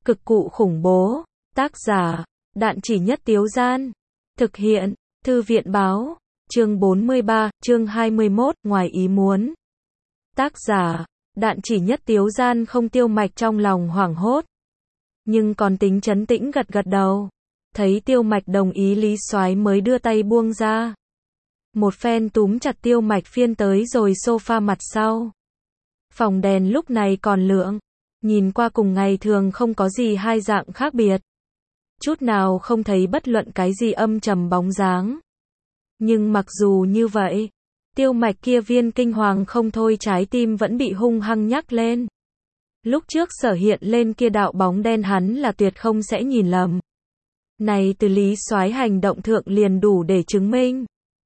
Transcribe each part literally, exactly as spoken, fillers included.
Cực cụ khủng bố. Tác giả, Đạn Chỉ Nhất Tiếu Gian. Thực hiện, Thư viện báo. Chương bốn mươi ba, chương hai mươi mốt, ngoài ý muốn. Tác giả, Đạn Chỉ Nhất Tiếu Gian. Không, Tiêu Mạch trong lòng hoảng hốt, nhưng còn tính trấn tĩnh gật gật đầu. Thấy Tiêu Mạch đồng ý, Lý Soái mới đưa tay buông ra. Một phen túm chặt Tiêu Mạch phiên tới rồi sofa mặt sau. Phòng đèn lúc này còn lượng, nhìn qua cùng ngày thường không có gì hai dạng khác biệt. Chút nào không thấy bất luận cái gì âm trầm bóng dáng. Nhưng mặc dù như vậy, Tiêu Mạch kia viên kinh hoàng không thôi trái tim vẫn bị hung hăng nhắc lên. Lúc trước sở hiện lên kia đạo bóng đen hắn là tuyệt không sẽ nhìn lầm. Này từ Lý Soái hành động thượng liền đủ để chứng minh.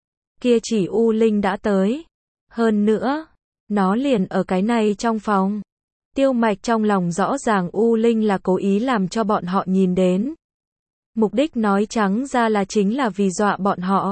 Kia chỉ U Linh đã tới. Hơn nữa, nó liền ở cái này trong phòng. Tiêu Mạch trong lòng rõ ràng U Linh là cố ý làm cho bọn họ nhìn đến. Mục đích nói trắng ra là chính là vì dọa bọn họ.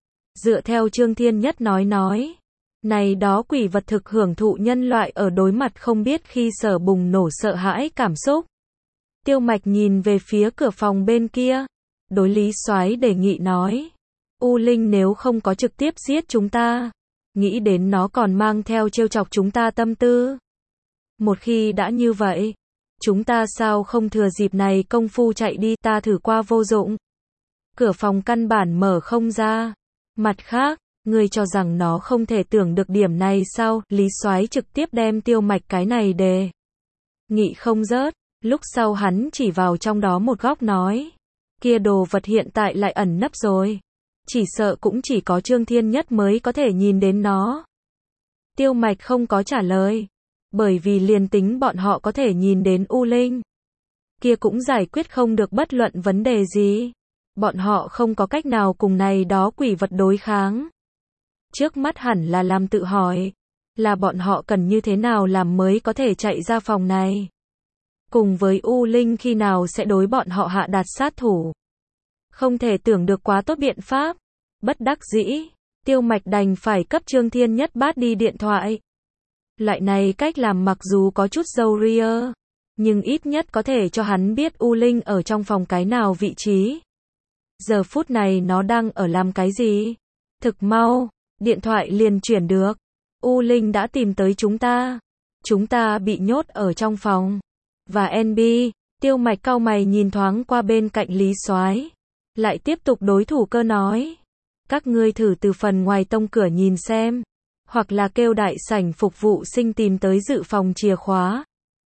Dựa theo Trương Thiên Nhất nói nói, này đó quỷ vật thực hưởng thụ nhân loại ở đối mặt không biết khi sở bùng nổ sợ hãi cảm xúc. Tiêu Mạch nhìn về phía cửa phòng bên kia, đối Lý Soái đề nghị nói, U Linh nếu không có trực tiếp giết chúng ta, nghĩ đến nó còn mang theo trêu chọc chúng ta tâm tư. Một khi đã như vậy, chúng ta sao không thừa dịp này công phu chạy đi, ta thử qua vô dụng. Cửa phòng căn bản mở không ra. Mặt khác, ngươi cho rằng nó không thể tưởng được điểm này sao? Lý Soái trực tiếp đem Tiêu Mạch cái này đề nghị không rớt. Lúc sau hắn chỉ vào trong đó một góc nói, kia đồ vật hiện tại lại ẩn nấp rồi. Chỉ sợ cũng chỉ có Trương Thiên Nhất mới có thể nhìn đến nó. Tiêu Mạch không có trả lời, bởi vì liền tính bọn họ có thể nhìn đến U Linh, kia cũng giải quyết không được bất luận vấn đề gì. Bọn họ không có cách nào cùng này đó quỷ vật đối kháng. Trước mắt hẳn là làm tự hỏi, là bọn họ cần như thế nào làm mới có thể chạy ra phòng này. Cùng với U Linh khi nào sẽ đối bọn họ hạ đạt sát thủ. Không thể tưởng được quá tốt biện pháp. Bất đắc dĩ, Tiêu Mạch đành phải cấp Trương Thiên Nhất bắt đi điện thoại. Loại này cách làm mặc dù có chút râu ria, nhưng ít nhất có thể cho hắn biết U Linh ở trong phòng cái nào vị trí. Giờ phút này nó đang ở làm cái gì? Thực mau, điện thoại liền chuyển được. U Linh đã tìm tới chúng ta. Chúng ta bị nhốt ở trong phòng. Và en bê, Tiêu Mạch cau mày nhìn thoáng qua bên cạnh Lý Soái, lại tiếp tục đối thủ cơ nói, các ngươi thử từ phần ngoài tông cửa nhìn xem, hoặc là kêu đại sảnh phục vụ sinh tìm tới dự phòng chìa khóa.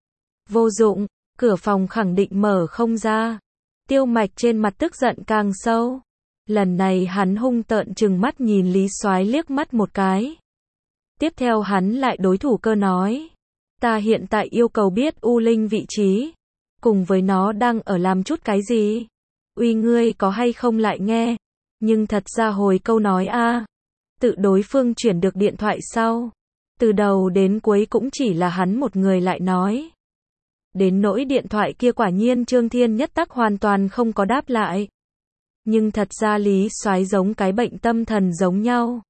Vô dụng, cửa phòng khẳng định mở không ra. Tiêu Mạch trên mặt tức giận càng sâu. Lần này hắn hung tợn trừng mắt nhìn Lý Soái liếc mắt một cái. Tiếp theo hắn lại đối thủ cơ nói, ta hiện tại yêu cầu biết U Linh vị trí, cùng với nó đang ở làm chút cái gì. Uy, ngươi có hay không lại nghe, nhưng thật ra hồi câu nói a. Tự đối phương chuyển được điện thoại sau, từ đầu đến cuối cũng chỉ là hắn một người lại nói. Đến nỗi điện thoại kia quả nhiên Trương Thiên Nhất tắc hoàn toàn không có đáp lại. Nhưng thật ra Lý Soái giống cái bệnh tâm thần giống nhau.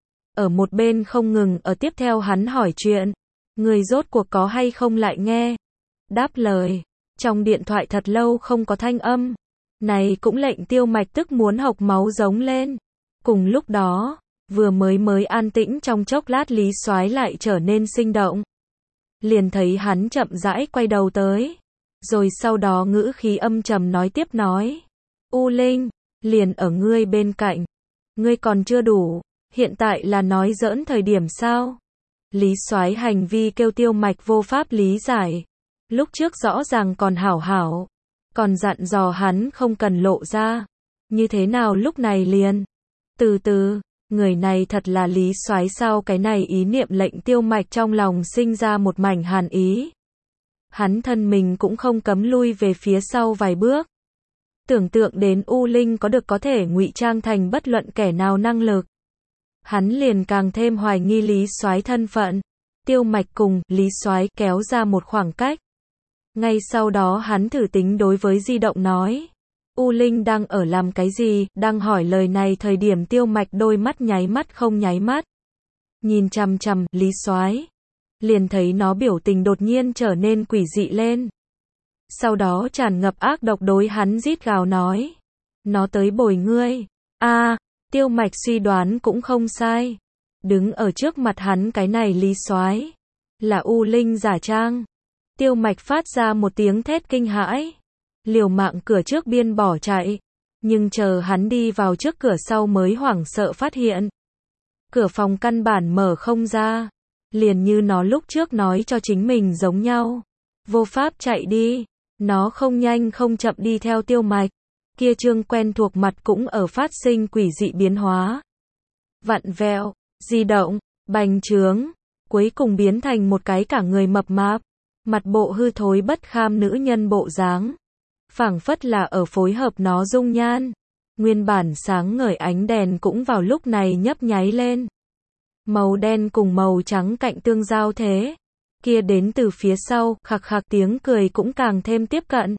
Ở một bên không ngừng ở tiếp theo hắn hỏi chuyện, người rốt cuộc có hay không lại nghe. Đáp lời, trong điện thoại thật lâu không có thanh âm. Này cũng lệnh Tiêu Mạch tức muốn hộc máu giống lên. Cùng lúc đó, vừa mới mới an tĩnh trong chốc lát Lý Soái lại trở nên sinh động. Liền thấy hắn chậm rãi quay đầu tới, rồi sau đó ngữ khí âm trầm nói tiếp nói, U Linh, liền ở ngươi bên cạnh, ngươi còn chưa đủ, hiện tại là nói giỡn thời điểm sao? Lý Soái hành vi kêu Tiêu Mạch vô pháp lý giải, lúc trước rõ ràng còn hảo hảo, còn dặn dò hắn không cần lộ ra, như thế nào lúc này liền, từ từ, người này thật là Lý Soái sao? Cái này ý niệm lệnh Tiêu Mạch trong lòng sinh ra một mảnh hàn ý. Hắn thân mình cũng không cấm lui về phía sau vài bước. Tưởng tượng đến U Linh có được có thể ngụy trang thành bất luận kẻ nào năng lực. Hắn liền càng thêm hoài nghi Lý Soái thân phận. Tiêu Mạch cùng Lý Soái kéo ra một khoảng cách. Ngay sau đó hắn thử tính đối với di động nói, U Linh đang ở làm cái gì? Đang hỏi lời này thời điểm Tiêu Mạch đôi mắt nháy mắt không nháy mắt, nhìn chằm chằm Lý Soái, liền thấy nó biểu tình đột nhiên trở nên quỷ dị lên. Sau đó tràn ngập ác độc đối hắn rít gào nói. Nó tới bồi ngươi. A, Tiêu Mạch suy đoán cũng không sai. Đứng ở trước mặt hắn cái này Lý Soái là U Linh giả trang. Tiêu Mạch phát ra một tiếng thét kinh hãi, liều mạng cửa trước biên bỏ chạy, nhưng chờ hắn đi vào trước cửa sau mới hoảng sợ phát hiện. Cửa phòng căn bản mở không ra, liền như nó lúc trước nói cho chính mình giống nhau. Vô pháp chạy đi, nó không nhanh không chậm đi theo Tiêu Mạch. Kia trương quen thuộc mặt cũng ở phát sinh quỷ dị biến hóa. Vặn vẹo, di động, bành trướng, cuối cùng biến thành một cái cả người mập mạp, mặt bộ hư thối bất kham nữ nhân bộ dáng. Phảng phất là ở phối hợp nó dung nhan. Nguyên bản sáng ngời ánh đèn cũng vào lúc này nhấp nháy lên. Màu đen cùng màu trắng cạnh tương giao thế. Kia đến từ phía sau, khạc khạc tiếng cười cũng càng thêm tiếp cận.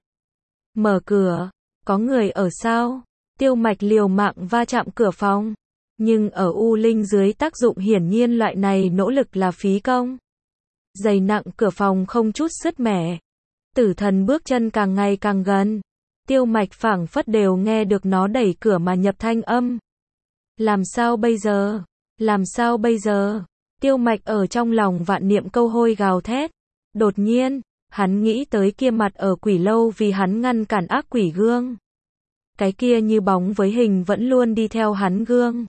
Mở cửa, có người ở sao? Tiêu Mạch liều mạng va chạm cửa phòng. Nhưng ở U Linh dưới tác dụng hiển nhiên loại này nỗ lực là phí công. Dày nặng cửa phòng không chút sứt mẻ. Tử thần bước chân càng ngày càng gần. Tiêu Mạch phảng phất đều nghe được nó đẩy cửa mà nhập thanh âm. Làm sao bây giờ? Làm sao bây giờ? Tiêu Mạch ở trong lòng vạn niệm câu hôi gào thét. Đột nhiên, hắn nghĩ tới kia mặt ở quỷ lâu vì hắn ngăn cản ác quỷ gương. Cái kia như bóng với hình vẫn luôn đi theo hắn gương.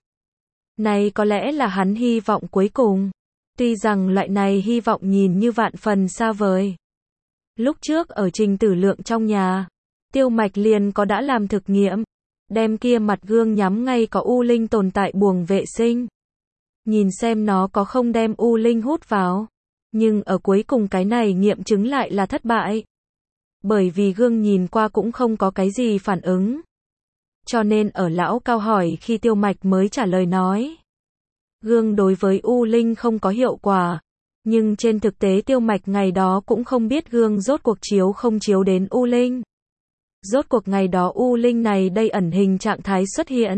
Này có lẽ là hắn hy vọng cuối cùng. Tuy rằng loại này hy vọng nhìn như vạn phần xa vời. Lúc trước ở Trình Tử Lượng trong nhà, Tiêu Mạch liền có đã làm thực nghiệm. Đem kia mặt gương nhắm ngay có U Linh tồn tại buồng vệ sinh. Nhìn xem nó có không đem U Linh hút vào. Nhưng ở cuối cùng cái này nghiệm chứng lại là thất bại. Bởi vì gương nhìn qua cũng không có cái gì phản ứng. Cho nên ở lão cao hỏi khi Tiêu Mạch mới trả lời nói. Gương đối với U Linh không có hiệu quả. Nhưng trên thực tế Tiêu Mạch ngày đó cũng không biết gương rốt cuộc chiếu không chiếu đến U Linh. Rốt cuộc ngày đó U Linh này đây ẩn hình trạng thái xuất hiện.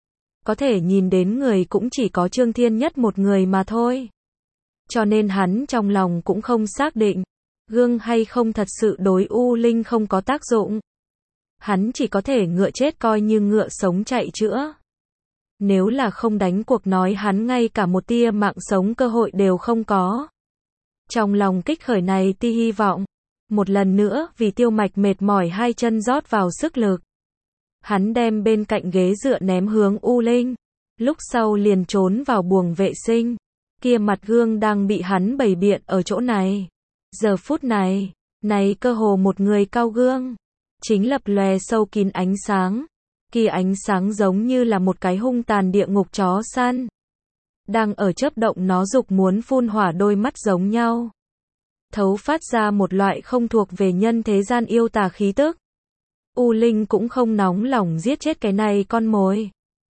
Có thể nhìn đến người cũng chỉ có Trương Thiên Nhất một người mà thôi. Cho nên hắn trong lòng cũng không xác định. Gương hay không thật sự đối U Linh không có tác dụng. Hắn chỉ có thể ngựa chết coi như ngựa sống chạy chữa. Nếu là không đánh cuộc nói hắn ngay cả một tia mạng sống cơ hội đều không có. Trong lòng kích khởi này tia hy vọng. Một lần nữa vì Tiêu Mạch mệt mỏi hai chân rót vào sức lực. Hắn đem bên cạnh ghế dựa ném hướng U Linh. Lúc sau liền trốn vào buồng vệ sinh. Kia mặt gương đang bị hắn bày biện ở chỗ này. Giờ phút này, này cơ hồ một người cao gương. Chính lập lòe sâu kín ánh sáng. Kia ánh sáng giống như là một cái hung tàn địa ngục chó săn. Đang ở chớp động nó dục muốn phun hỏa đôi mắt giống nhau. Thấu phát ra một loại không thuộc về nhân thế gian yêu tà khí tức. U Linh cũng không nóng lòng giết chết cái này con mồi.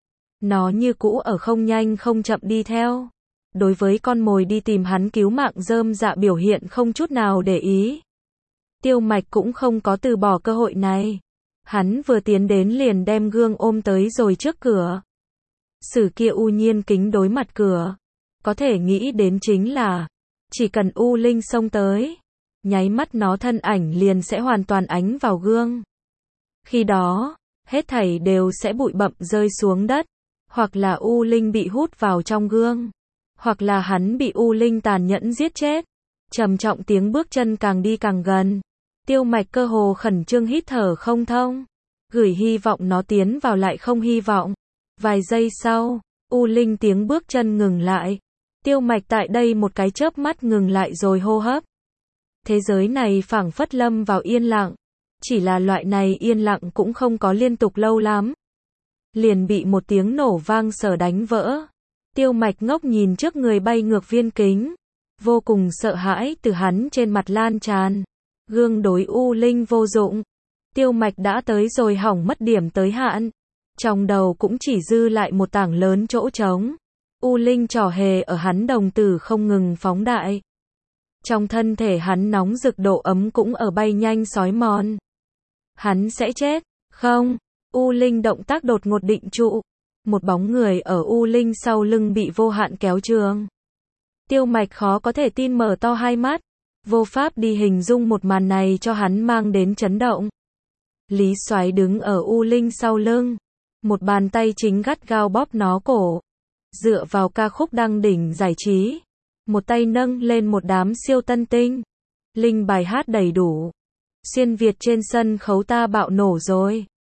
Nó như cũ ở không nhanh không chậm đi theo. Đối với con mồi đi tìm hắn cứu mạng rơm dạ biểu hiện không chút nào để ý. Tiêu Mạch cũng không có từ bỏ cơ hội này. Hắn vừa tiến đến liền đem gương ôm tới rồi trước cửa. Sử kia U Nhiên kính đối mặt cửa. Có thể nghĩ đến chính là, chỉ cần U Linh xông tới, nháy mắt nó thân ảnh liền sẽ hoàn toàn ánh vào gương. Khi đó, hết thảy đều sẽ bụi bặm rơi xuống đất. Hoặc là U Linh bị hút vào trong gương. Hoặc là hắn bị U Linh tàn nhẫn giết chết. Trầm trọng tiếng bước chân càng đi càng gần. Tiêu Mạch cơ hồ khẩn trương hít thở không thông. Gửi hy vọng nó tiến vào lại không hy vọng. Vài giây sau, U Linh tiếng bước chân ngừng lại. Tiêu Mạch tại đây một cái chớp mắt ngừng lại rồi hô hấp. Thế giới này phảng phất lâm vào yên lặng. Chỉ là loại này yên lặng cũng không có liên tục lâu lắm. Liền bị một tiếng nổ vang sở đánh vỡ. Tiêu Mạch ngốc nhìn trước người bay ngược viên kính. Vô cùng sợ hãi từ hắn trên mặt lan tràn. Gương đối U Linh vô dụng. Tiêu Mạch đã tới rồi hỏng mất điểm tới hạn. Trong đầu cũng chỉ dư lại một tảng lớn chỗ trống. U Linh trò hề ở hắn đồng tử không ngừng phóng đại. Trong thân thể hắn nóng rực độ ấm cũng ở bay nhanh xói mòn. Hắn sẽ chết, không? U Linh động tác đột ngột định trụ. Một bóng người ở U Linh sau lưng bị vô hạn kéo trường. Tiêu Mạch khó có thể tin mở to hai mắt. Vô pháp đi hình dung một màn này cho hắn mang đến chấn động. Lý Soái đứng ở U Linh sau lưng, một bàn tay chính gắt gao bóp nó cổ. Dựa vào ca khúc đăng đỉnh giải trí, một tay nâng lên một đám siêu tân tinh. Linh bài hát đầy đủ. Xuyên Việt trên sân khấu ta bạo nổ rồi.